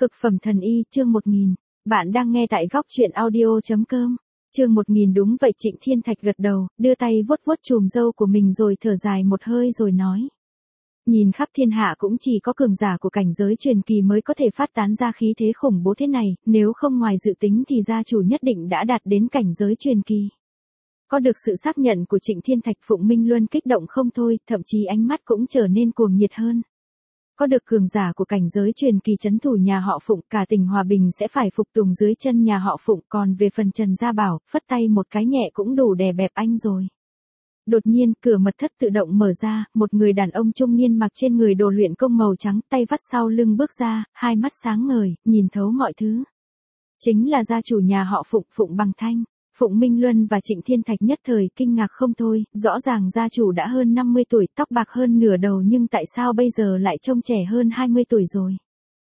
Cực phẩm thần y, chương 1000. Bạn đang nghe tại góc truyện audio.com. Chương 1000. Đúng vậy. Trịnh Thiên Thạch gật đầu, đưa tay vuốt vuốt chùm râu của mình rồi thở dài một hơi rồi nói. Nhìn khắp thiên hạ cũng chỉ có cường giả của cảnh giới truyền kỳ mới có thể phát tán ra khí thế khủng bố thế này, nếu không ngoài dự tính thì gia chủ nhất định đã đạt đến cảnh giới truyền kỳ. Có được sự xác nhận của Trịnh Thiên Thạch, Phụng Minh Luân kích động không thôi, thậm chí ánh mắt cũng trở nên cuồng nhiệt hơn. Có được cường giả của cảnh giới truyền kỳ trấn thủ nhà họ Phụng, cả tỉnh Hòa Bình sẽ phải phục tùng dưới chân nhà họ Phụng, còn về phần Trần Gia Bảo, phất tay một cái nhẹ cũng đủ đè bẹp anh rồi. Đột nhiên, cửa mật thất tự động mở ra, một người đàn ông trung niên mặc trên người đồ luyện công màu trắng, tay vắt sau lưng bước ra, hai mắt sáng ngời, nhìn thấu mọi thứ. Chính là gia chủ nhà họ Phụng, Phụng Bằng Thanh. Phụng Minh Luân và Trịnh Thiên Thạch nhất thời kinh ngạc không thôi, rõ ràng gia chủ đã hơn 50 tuổi, tóc bạc hơn nửa đầu nhưng tại sao bây giờ lại trông trẻ hơn 20 tuổi rồi.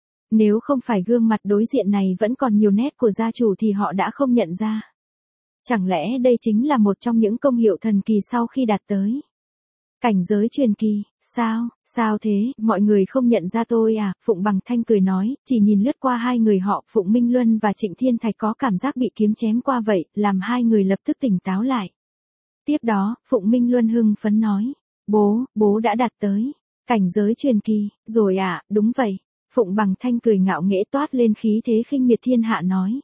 Nếu không phải gương mặt đối diện này vẫn còn nhiều nét của gia chủ thì họ đã không nhận ra. Chẳng lẽ đây chính là một trong những công hiệu thần kỳ sau khi đạt tới cảnh giới truyền kỳ? Sao thế, mọi người không nhận ra tôi à? Phụng Bằng Thanh cười nói, chỉ nhìn lướt qua hai người họ, Phụng Minh Luân và Trịnh Thiên Thạch có cảm giác bị kiếm chém qua vậy, làm hai người lập tức tỉnh táo lại. Tiếp đó, Phụng Minh Luân hưng phấn nói, bố đã đạt tới cảnh giới truyền kỳ, rồi à? Đúng vậy. Phụng Bằng Thanh cười ngạo nghễ toát lên khí thế khinh miệt thiên hạ nói.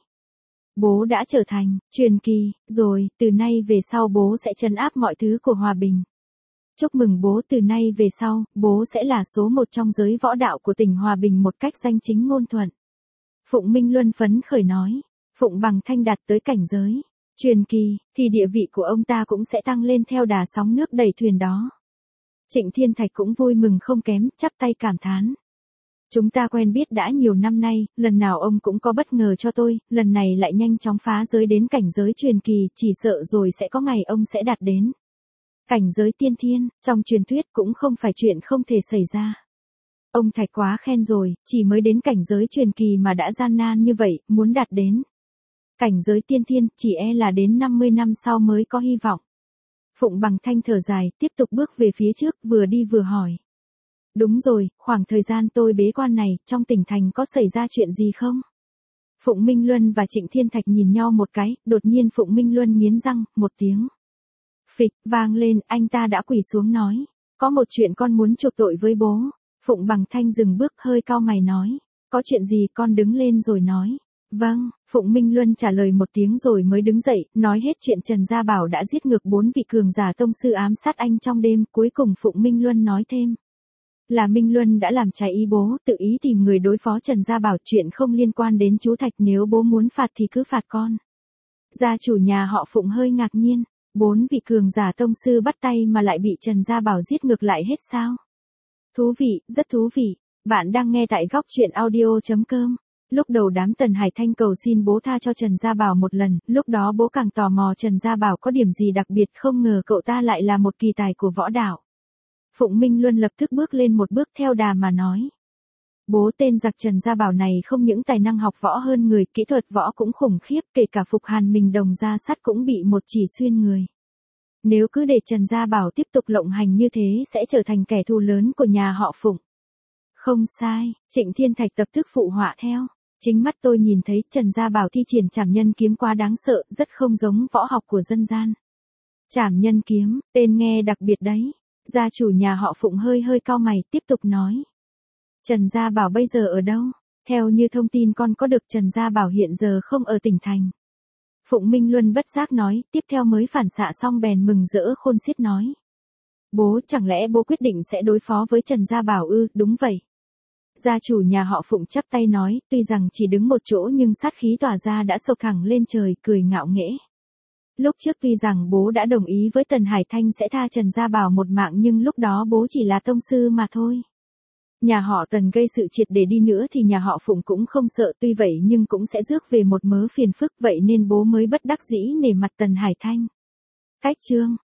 Bố đã trở thành truyền kỳ, rồi, từ nay về sau bố sẽ trấn áp mọi thứ của Hòa Bình. Chúc mừng bố, từ nay về sau, bố sẽ là số một trong giới võ đạo của tỉnh Hòa Bình một cách danh chính ngôn thuận. Phụng Minh Luân phấn khởi nói, Phụng Bằng Thanh đạt tới cảnh giới truyền kỳ, thì địa vị của ông ta cũng sẽ tăng lên theo đà sóng nước đẩy thuyền đó. Trịnh Thiên Thạch cũng vui mừng không kém, chắp tay cảm thán. Chúng ta quen biết đã nhiều năm nay, lần nào ông cũng có bất ngờ cho tôi, lần này lại nhanh chóng phá giới đến cảnh giới truyền kỳ, chỉ sợ rồi sẽ có ngày ông sẽ đạt đến cảnh giới tiên thiên, trong truyền thuyết cũng không phải chuyện không thể xảy ra. Ông Thạch quá khen rồi, chỉ mới đến cảnh giới truyền kỳ mà đã gian nan như vậy, muốn đạt đến cảnh giới tiên thiên, chỉ e là đến 50 năm sau mới có hy vọng. Phụng Bằng Thanh thở dài, tiếp tục bước về phía trước, vừa đi vừa hỏi. Đúng rồi, khoảng thời gian tôi bế quan này, trong tỉnh thành có xảy ra chuyện gì không? Phụng Minh Luân và Trịnh Thiên Thạch nhìn nhau một cái, đột nhiên Phụng Minh Luân nghiến răng, một tiếng phịch vang lên, anh ta đã quỳ xuống nói, có một chuyện con muốn chuộc tội với bố. Phụng Bằng Thanh dừng bước, hơi cau mày nói, có chuyện gì? Con đứng lên rồi nói. Vâng, Phụng Minh Luân trả lời một tiếng rồi mới đứng dậy, nói hết chuyện Trần Gia Bảo đã giết ngược 4 vị cường giả tông sư ám sát anh trong đêm. Cuối cùng Phụng Minh Luân nói thêm, là Minh Luân đã làm trái ý bố, tự ý tìm người đối phó Trần Gia Bảo, chuyện không liên quan đến chú Thạch, nếu bố muốn phạt thì cứ phạt con. Gia chủ nhà họ Phụng hơi ngạc nhiên, 4 vị cường giả tông sư bắt tay mà lại bị Trần Gia Bảo giết ngược lại hết sao? Thú vị, rất thú vị. Bạn đang nghe tại góc truyện audio.com. Lúc đầu đám Tần Hải Thanh cầu xin bố tha cho Trần Gia Bảo một lần, lúc đó bố càng tò mò Trần Gia Bảo có điểm gì đặc biệt, không ngờ cậu ta lại là một kỳ tài của võ đạo. Phụng Minh Luân lập tức bước lên một bước theo đà mà nói. Bố, tên giặc Trần Gia Bảo này không những tài năng học võ hơn người, kỹ thuật võ cũng khủng khiếp, kể cả Phục Hàn mình đồng ra sắt cũng bị một chỉ xuyên người. Nếu cứ để Trần Gia Bảo tiếp tục lộng hành như thế sẽ trở thành kẻ thù lớn của nhà họ Phụng. Không sai, Trịnh Thiên Thạch tập tức phụ họa theo. Chính mắt tôi nhìn thấy Trần Gia Bảo thi triển trảm nhân kiếm quá đáng sợ, rất không giống võ học của dân gian. Trảm nhân kiếm, tên nghe đặc biệt đấy. Gia chủ nhà họ Phụng hơi cau mày, tiếp tục nói. Trần Gia Bảo bây giờ ở đâu? Theo như thông tin con có được, Trần Gia Bảo hiện giờ không ở tỉnh thành. Phụng Minh Luân bất giác nói, tiếp theo mới phản xạ xong bèn mừng rỡ khôn xiết nói. Bố, chẳng lẽ bố quyết định sẽ đối phó với Trần Gia Bảo ư? Đúng vậy. Gia chủ nhà họ Phụng chắp tay nói, tuy rằng chỉ đứng một chỗ nhưng sát khí tỏa ra đã sộc thẳng lên trời, cười ngạo nghễ. Lúc trước tuy rằng bố đã đồng ý với Tần Hải Thanh sẽ tha Trần Gia Bảo một mạng, nhưng lúc đó bố chỉ là tông sư mà thôi. Nhà họ Tần gây sự triệt để đi nữa thì nhà họ Phụng cũng không sợ, tuy vậy nhưng cũng sẽ rước về một mớ phiền phức, vậy nên bố mới bất đắc dĩ nể mặt Tần Hải Thanh. Cách chương,